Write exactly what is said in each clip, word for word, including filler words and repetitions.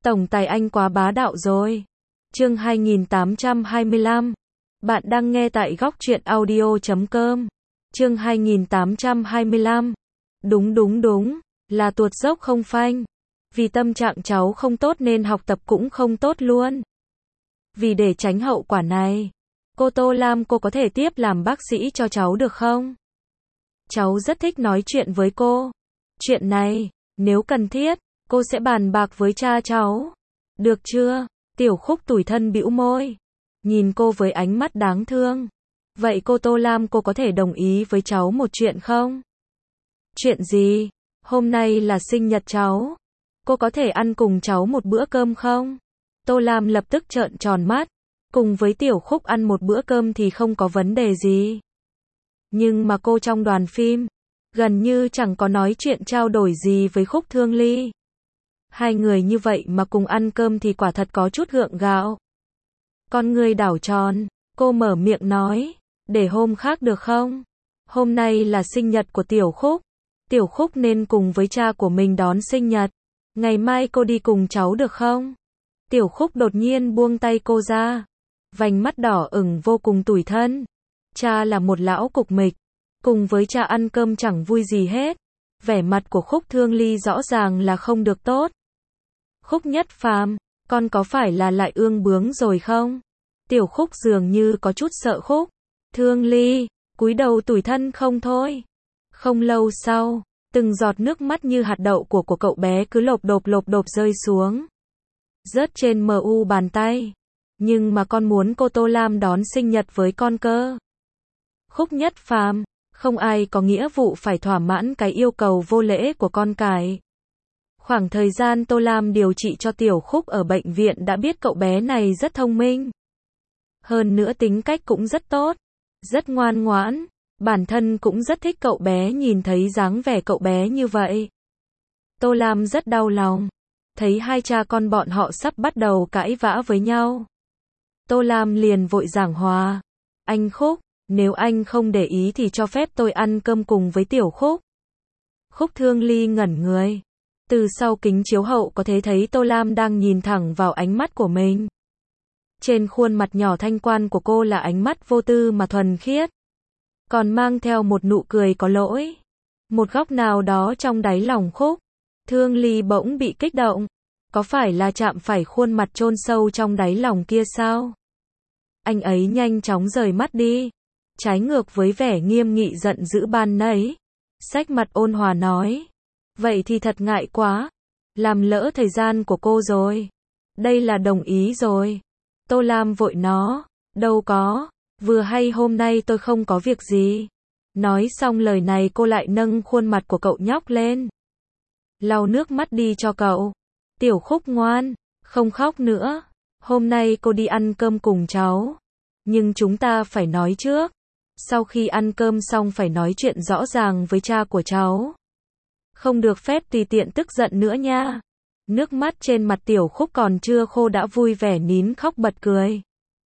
Tổng tài anh quá bá đạo rồi. Chương hai nghìn tám trăm hai mươi lăm. Bạn đang nghe tại góc truyện audio chấm com. Chương hai nghìn tám trăm hai mươi lăm. Đúng đúng đúng, là tuột dốc không phanh. Vì tâm trạng cháu không tốt nên học tập cũng không tốt luôn. Vì để tránh hậu quả này, cô Tô Lam cô có thể tiếp làm bác sĩ cho cháu được không? Cháu rất thích nói chuyện với cô. Chuyện này, nếu cần thiết, cô sẽ bàn bạc với cha cháu. Được chưa? Tiểu Khúc tủi thân bĩu môi, nhìn cô với ánh mắt đáng thương. Vậy cô Tô Lam cô có thể đồng ý với cháu một chuyện không? Chuyện gì? Hôm nay là sinh nhật cháu. Cô có thể ăn cùng cháu một bữa cơm không? Tô Lam lập tức trợn tròn mắt. Cùng với Tiểu Khúc ăn một bữa cơm thì không có vấn đề gì. Nhưng mà cô trong đoàn phim, gần như chẳng có nói chuyện trao đổi gì với Khúc Thương Ly. Hai người như vậy mà cùng ăn cơm thì quả thật có chút gượng gạo. Con người đảo tròn, cô mở miệng nói, để hôm khác được không? Hôm nay là sinh nhật của Tiểu Khúc. Tiểu Khúc nên cùng với cha của mình đón sinh nhật. Ngày mai cô đi cùng cháu được không? Tiểu Khúc đột nhiên buông tay cô ra. Vành mắt đỏ ửng vô cùng tủi thân. Cha là một lão cục mịch. Cùng với cha ăn cơm chẳng vui gì hết. Vẻ mặt của Khúc Thương Ly rõ ràng là không được tốt. Khúc Nhất Phàm, con có phải là lại ương bướng rồi không? Tiểu Khúc dường như có chút sợ Khúc Thương Ly, cúi đầu tủi thân không thôi. Không lâu sau, từng giọt nước mắt như hạt đậu của của cậu bé cứ lộp độp lộp độp rơi xuống. Rớt trên mờ u bàn tay. Nhưng mà con muốn cô Tô Lam đón sinh nhật với con cơ. Khúc Nhất Phàm, không ai có nghĩa vụ phải thỏa mãn cái yêu cầu vô lễ của con cái. Khoảng thời gian Tô Lam điều trị cho Tiểu Khúc ở bệnh viện đã biết cậu bé này rất thông minh. Hơn nữa tính cách cũng rất tốt, rất ngoan ngoãn, bản thân cũng rất thích cậu bé, nhìn thấy dáng vẻ cậu bé như vậy. Tô Lam rất đau lòng, thấy hai cha con bọn họ sắp bắt đầu cãi vã với nhau. Tô Lam liền vội giảng hòa, anh Khúc, nếu anh không để ý thì cho phép tôi ăn cơm cùng với Tiểu Khúc. Khúc Thương Ly ngẩn người. Từ sau kính chiếu hậu có thể thấy Tô Lam đang nhìn thẳng vào ánh mắt của mình. Trên khuôn mặt nhỏ thanh quan của cô là ánh mắt vô tư mà thuần khiết. Còn mang theo một nụ cười có lỗi. Một góc nào đó trong đáy lòng Khúc Thương Ly bỗng bị kích động. Có phải là chạm phải khuôn mặt chôn sâu trong đáy lòng kia sao? Anh ấy nhanh chóng rời mắt đi. Trái ngược với vẻ nghiêm nghị giận dữ ban nãy. Xách mặt ôn hòa nói. Vậy thì thật ngại quá. Làm lỡ thời gian của cô rồi. Đây là đồng ý rồi. Tô Lam vội nó. Đâu có. Vừa hay hôm nay tôi không có việc gì. Nói xong lời này cô lại nâng khuôn mặt của cậu nhóc lên. Lau nước mắt đi cho cậu. Tiểu Khúc ngoan. Không khóc nữa. Hôm nay cô đi ăn cơm cùng cháu. Nhưng chúng ta phải nói trước. Sau khi ăn cơm xong phải nói chuyện rõ ràng với cha của cháu. Không được phép tùy tiện tức giận nữa nha. Nước mắt trên mặt Tiểu Khúc còn chưa khô đã vui vẻ nín khóc bật cười.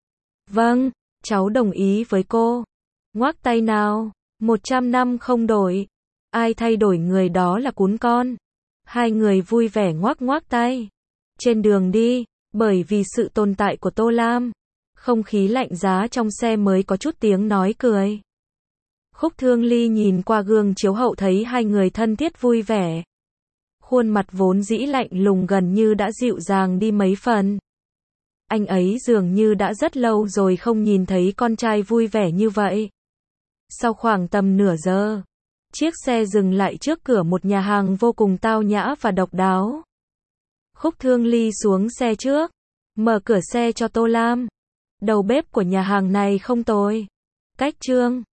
Vâng, cháu đồng ý với cô. Ngoác tay nào, một trăm năm không đổi. Ai thay đổi người đó là cún con. Hai người vui vẻ ngoác ngoác tay. Trên đường đi, bởi vì sự tồn tại của Tô Lam, không khí lạnh giá trong xe mới có chút tiếng nói cười. Khúc Thương Ly nhìn qua gương chiếu hậu thấy hai người thân thiết vui vẻ. Khuôn mặt vốn dĩ lạnh lùng gần như đã dịu dàng đi mấy phần. Anh ấy dường như đã rất lâu rồi không nhìn thấy con trai vui vẻ như vậy. Sau khoảng tầm nửa giờ, chiếc xe dừng lại trước cửa một nhà hàng vô cùng tao nhã và độc đáo. Khúc Thương Ly xuống xe trước, mở cửa xe cho Tô Lam. Đầu bếp của nhà hàng này không tồi. Cách trương,